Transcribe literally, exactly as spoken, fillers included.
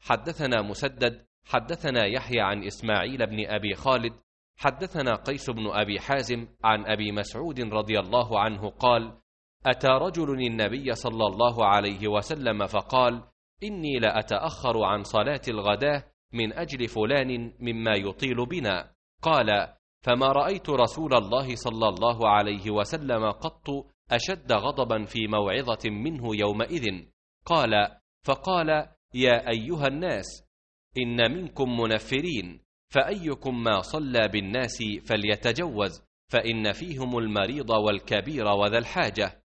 حدثنا مسدد حدثنا يحيى عن إسماعيل بن أبي خالد حدثنا قيس بن أبي حازم عن أبي مسعود رضي الله عنه قال: أتى رجل النبي صلى الله عليه وسلم فقال: إني لأتأخر عن صلاة الغداة من أجل فلان مما يطيل بنا. قال: فما رأيت رسول الله صلى الله عليه وسلم قط أشد غضبا في موعظة منه يومئذ. قال: فقال: يا أيها الناس، إن منكم منفرين، فأيكم ما صلى بالناس فليتجوز، فإن فيهم المريض والكبير وذا الحاجة.